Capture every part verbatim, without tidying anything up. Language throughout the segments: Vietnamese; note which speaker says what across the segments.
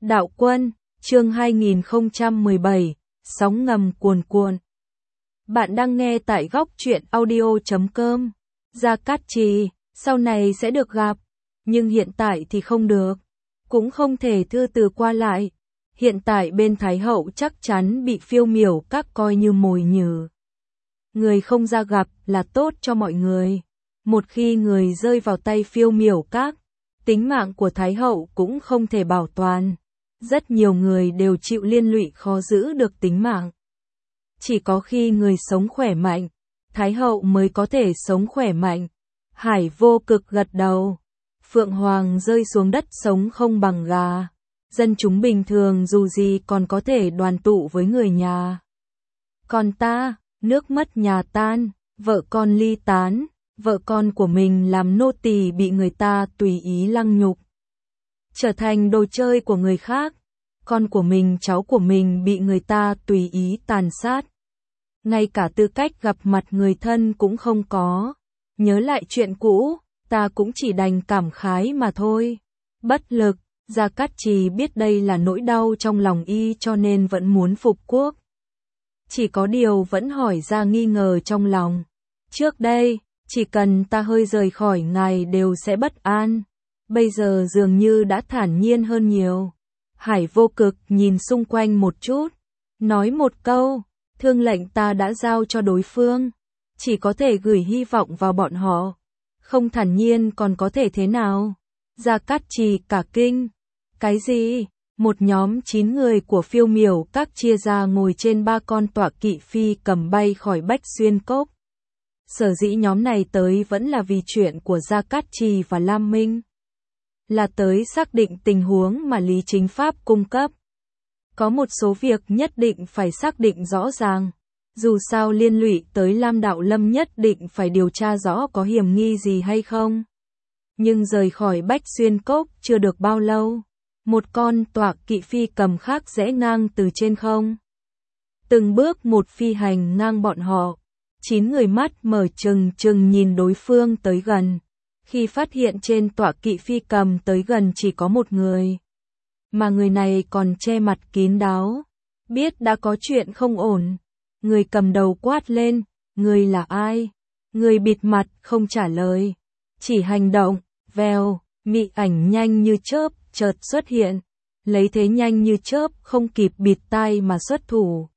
Speaker 1: Đạo Quân, chương hai nghìn không trăm mười bảy, sóng ngầm cuồn cuộn. Bạn đang nghe tại góc truyện audio chấm com. Gia Cát Trì, sau này sẽ được gặp, nhưng hiện tại thì không được, cũng không thể thư từ qua lại. Hiện tại bên Thái Hậu chắc chắn bị Phiêu Miểu Các coi như mồi nhử. Người không ra gặp là tốt cho mọi người. Một khi người rơi vào tay Phiêu Miểu Các, tính mạng của Thái Hậu cũng không thể bảo toàn. Rất nhiều người đều chịu liên lụy khó giữ được tính mạng. Chỉ có khi người sống khỏe mạnh, Thái Hậu mới có thể sống khỏe mạnh. Hải Vô Cực gật đầu. Phượng Hoàng rơi xuống đất sống không bằng gà. Dân chúng bình thường dù gì còn có thể đoàn tụ với người nhà. Còn ta, nước mất nhà tan, vợ con ly tán, vợ con của mình làm nô tỳ bị người ta tùy ý lăng nhục, trở thành đồ chơi của người khác, con của mình cháu của mình bị người ta tùy ý tàn sát. Ngay cả tư cách gặp mặt người thân cũng không có. Nhớ lại chuyện cũ, ta cũng chỉ đành cảm khái mà thôi. Bất lực, Gia Cát Trì biết đây là nỗi đau trong lòng y cho nên vẫn muốn phục quốc. Chỉ có điều vẫn hỏi ra nghi ngờ trong lòng. Trước đây, chỉ cần ta hơi rời khỏi ngài đều sẽ bất an. Bây giờ dường như đã thản nhiên hơn nhiều. Hải Vô Cực nhìn xung quanh một chút, nói một câu, thương lệnh ta đã giao cho đối phương, chỉ có thể gửi hy vọng vào bọn họ. Không thản nhiên còn có thể thế nào? Gia Cát Trì cả kinh. Cái gì? Một nhóm chín người của Phiêu Miểu Các chia ra ngồi trên ba con tọa kỵ phi cầm bay khỏi Bách Xuyên Cốc. Sở dĩ nhóm này tới vẫn là vì chuyện của Gia Cát Trì và Lam Minh. Là tới xác định tình huống mà Lý Chính Pháp cung cấp. Có một số việc nhất định phải xác định rõ ràng. Dù sao liên lụy tới Lam Đạo Lâm nhất định phải điều tra rõ có hiểm nghi gì hay không. Nhưng rời khỏi Bách Xuyên Cốc chưa được bao lâu, một con tọa kỵ phi cầm khác rẽ ngang từ trên không. Từng bước một phi hành ngang bọn họ. Chín người mắt mở trừng trừng nhìn đối phương tới gần. Khi phát hiện trên tọa kỵ phi cầm tới gần chỉ có một người, mà người này còn che mặt kín đáo, biết đã có chuyện không ổn. Người cầm đầu quát lên, người là ai? Người bịt mặt không trả lời, chỉ hành động, vèo, mị ảnh nhanh như chớp chợt xuất hiện, lấy thế nhanh như chớp không kịp bịt tai mà xuất thủ.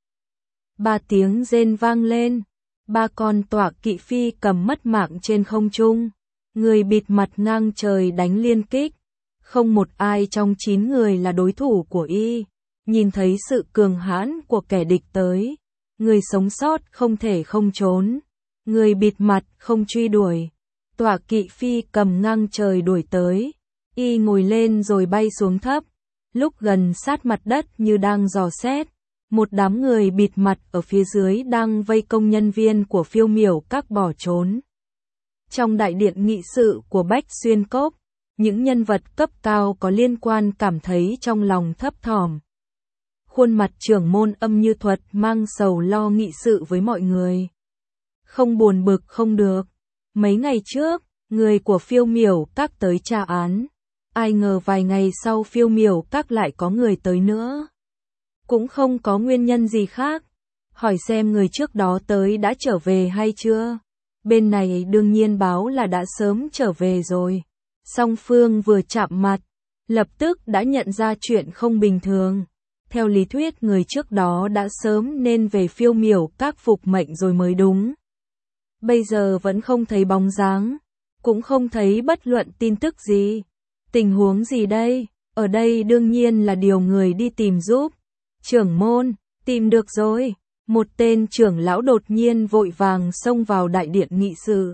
Speaker 1: Ba tiếng rên vang lên, ba con tọa kỵ phi cầm mất mạng trên không trung. Người bịt mặt ngang trời đánh liên kích, không một ai trong chín người là đối thủ của y. Nhìn thấy sự cường hãn của kẻ địch tới, người sống sót không thể không trốn. Người bịt mặt không truy đuổi, tọa kỵ phi cầm ngang trời đuổi tới, y ngồi lên rồi bay xuống thấp. Lúc gần sát mặt đất như đang dò xét, một đám người bịt mặt ở phía dưới đang vây công nhân viên của Phiêu Miểu Các bỏ trốn. Trong đại điện nghị sự của Bách Xuyên Cốc, những nhân vật cấp cao có liên quan cảm thấy trong lòng thấp thỏm. Khuôn mặt trưởng môn Âm Như Thuật mang sầu lo nghị sự với mọi người. Không buồn bực không được. Mấy ngày trước, người của Phiêu Miểu Các tới tra án. Ai ngờ vài ngày sau Phiêu Miểu Các lại có người tới nữa. Cũng không có nguyên nhân gì khác. Hỏi xem người trước đó tới đã trở về hay chưa? Bên này đương nhiên báo là đã sớm trở về rồi. Song phương vừa chạm mặt, lập tức đã nhận ra chuyện không bình thường. Theo lý thuyết người trước đó đã sớm nên về Phiêu Miểu Các phục mệnh rồi mới đúng. Bây giờ vẫn không thấy bóng dáng, cũng không thấy bất luận tin tức gì. Tình huống gì đây? Ở đây đương nhiên là điều người đi tìm giúp. Trưởng môn, tìm được rồi. Một tên trưởng lão đột nhiên vội vàng xông vào đại điện nghị sự,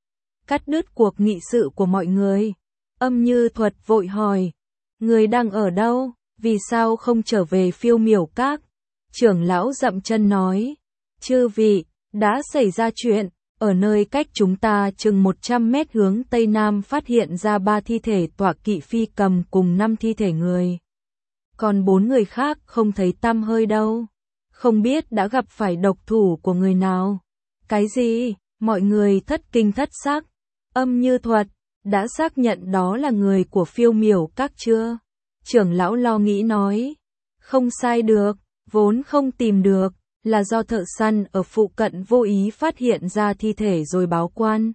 Speaker 1: cắt đứt cuộc nghị sự của mọi người. Âm Như Thuật vội hỏi, người đang ở đâu, vì sao không trở về Phiêu Miểu Các? Trưởng lão dậm chân nói, chư vị, đã xảy ra chuyện, ở nơi cách chúng ta chừng một trăm mét hướng Tây Nam phát hiện ra ba thi thể tọa kỵ phi cầm cùng năm thi thể người. Còn bốn người khác không thấy tăm hơi đâu. Không biết đã gặp phải độc thủ của người nào. Cái gì? Mọi người thất kinh thất sắc. Âm Như Thuật, đã xác nhận đó là người của Phiêu Miểu Các chưa? Trưởng lão lo nghĩ nói. Không sai được, vốn không tìm được, là do thợ săn ở phụ cận vô ý phát hiện ra thi thể rồi báo quan.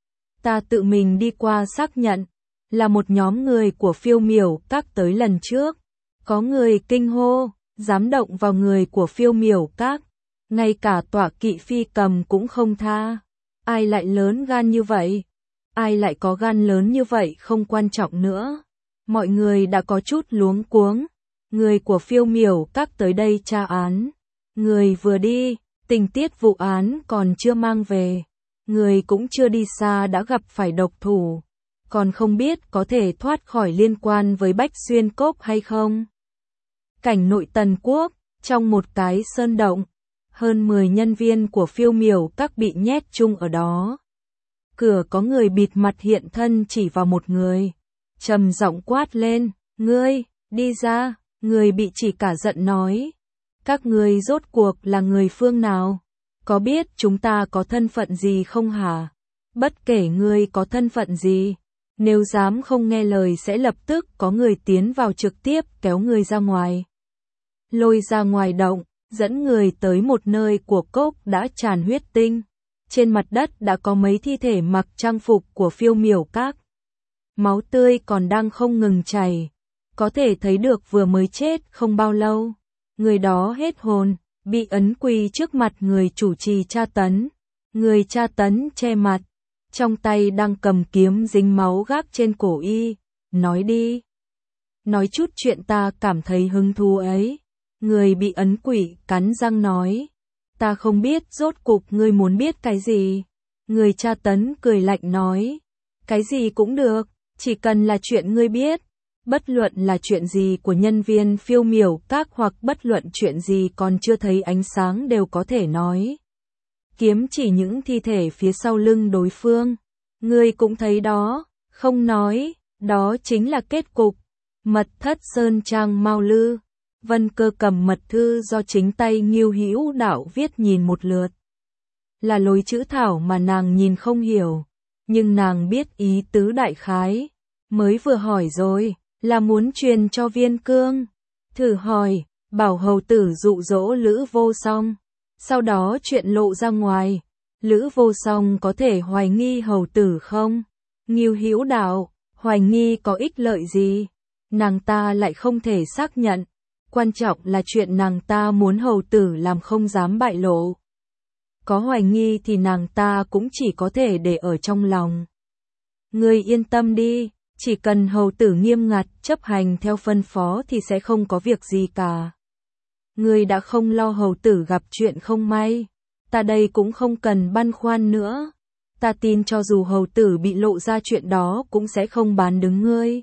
Speaker 1: Ta tự mình đi qua xác nhận, là một nhóm người của Phiêu Miểu Các tới lần trước. Có người kinh hô, dám động vào người của Phiêu Miểu Các, ngay cả tọa kỵ phi cầm cũng không tha. Ai lại lớn gan như vậy? Ai lại có gan lớn như vậy không quan trọng nữa. Mọi người đã có chút luống cuống. Người của Phiêu Miểu Các tới đây tra án. Người vừa đi, tình tiết vụ án còn chưa mang về. Người cũng chưa đi xa đã gặp phải độc thủ. Còn không biết có thể thoát khỏi liên quan với Bách Xuyên Cốc hay không. Cảnh nội Tần Quốc, trong một cái sơn động, hơn mười nhân viên của Phiêu Miểu Các bị nhét chung ở đó. Cửa có người bịt mặt hiện thân chỉ vào một người, trầm giọng quát lên, ngươi, đi ra. Người bị chỉ cả giận nói, các ngươi rốt cuộc là người phương nào? Có biết chúng ta có thân phận gì không hả? Bất kể ngươi có thân phận gì, nếu dám không nghe lời sẽ lập tức có người tiến vào trực tiếp kéo người ra ngoài. Lôi ra ngoài động, dẫn người tới một nơi của cốc đã tràn huyết tinh. Trên mặt đất đã có mấy thi thể mặc trang phục của Phiêu Miểu Các. Máu tươi còn đang không ngừng chảy. Có thể thấy được vừa mới chết không bao lâu. Người đó hết hồn, bị ấn quỳ trước mặt người chủ trì tra tấn. Người tra tấn che mặt, trong tay đang cầm kiếm dính máu gác trên cổ y. Nói đi. Nói chút chuyện ta cảm thấy hứng thú ấy. Người bị ấn quỷ cắn răng nói. Ta không biết rốt cục ngươi muốn biết cái gì. Người tra tấn cười lạnh nói. Cái gì cũng được, chỉ cần là chuyện ngươi biết. Bất luận là chuyện gì của nhân viên Phiêu Miểu Các hoặc bất luận chuyện gì còn chưa thấy ánh sáng đều có thể nói. Kiếm chỉ những thi thể phía sau lưng đối phương. Ngươi cũng thấy đó, không nói, đó chính là kết cục. Mật thất Sơn Trang Mao Lư. Vân Cơ cầm mật thư do chính tay Ngưu Hữu Đạo viết nhìn một lượt. Là lối chữ thảo mà nàng nhìn không hiểu, nhưng nàng biết ý tứ đại khái. Mới vừa hỏi rồi, là muốn truyền cho Viên Cương. Thử hỏi, bảo hầu tử dụ dỗ Lữ Vô Song. Sau đó chuyện lộ ra ngoài, Lữ Vô Song có thể hoài nghi hầu tử không? Ngưu Hữu Đạo, hoài nghi có ích lợi gì? Nàng ta lại không thể xác nhận. Quan trọng là chuyện nàng ta muốn hầu tử làm không dám bại lộ. Có hoài nghi thì nàng ta cũng chỉ có thể để ở trong lòng. Ngươi yên tâm đi, chỉ cần hầu tử nghiêm ngặt chấp hành theo phân phó thì sẽ không có việc gì cả. Ngươi đã không lo hầu tử gặp chuyện không may, ta đây cũng không cần băn khoăn nữa. Ta tin cho dù hầu tử bị lộ ra chuyện đó cũng sẽ không bán đứng ngươi.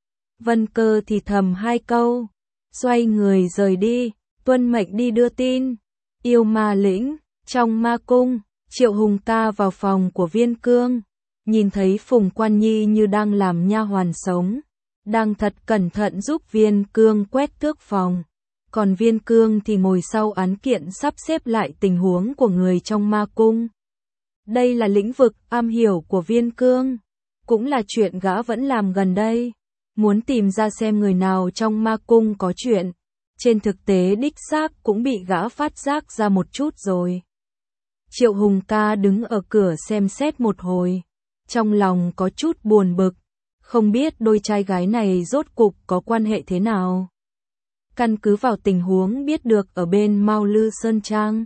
Speaker 1: Vân Cơ thì thầm hai câu, xoay người rời đi, tuân mệnh đi đưa tin. Yêu Ma Lĩnh, trong ma cung, Triệu Hùng Ca vào phòng của Viên Cương, nhìn thấy Phùng Quan Nhi như đang làm nha hoàn sống, đang thật cẩn thận giúp Viên Cương quét tước phòng. Còn Viên Cương thì ngồi sau án kiện sắp xếp lại tình huống của người trong ma cung. Đây là lĩnh vực am hiểu của Viên Cương, cũng là chuyện gã vẫn làm gần đây. Muốn tìm ra xem người nào trong ma cung có chuyện. Trên thực tế đích xác cũng bị gã phát giác ra một chút rồi. Triệu Hùng Ca đứng ở cửa xem xét một hồi, trong lòng có chút buồn bực, không biết đôi trai gái này rốt cục có quan hệ thế nào. Căn cứ vào tình huống biết được ở bên Mao Lư Sơn Trang,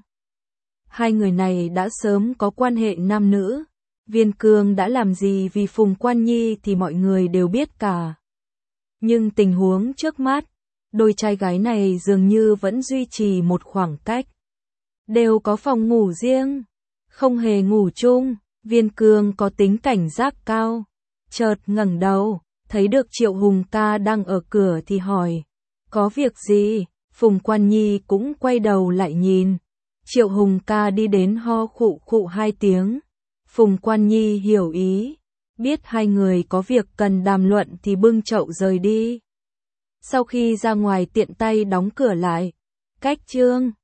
Speaker 1: hai người này đã sớm có quan hệ nam nữ. Viên Cương đã làm gì vì Phùng Quan Nhi thì mọi người đều biết cả. Nhưng tình huống trước mắt, đôi trai gái này dường như vẫn duy trì một khoảng cách. Đều có phòng ngủ riêng, không hề ngủ chung. Viên Cương có tính cảnh giác cao, chợt ngẩng đầu, thấy được Triệu Hùng Ca đang ở cửa thì hỏi, có việc gì? Phùng Quan Nhi cũng quay đầu lại nhìn. Triệu Hùng Ca đi đến ho khụ khụ hai tiếng. Phùng Quan Nhi hiểu ý, biết hai người có việc cần đàm luận thì bưng chậu rời đi. Sau khi ra ngoài tiện tay đóng cửa lại. Cách chương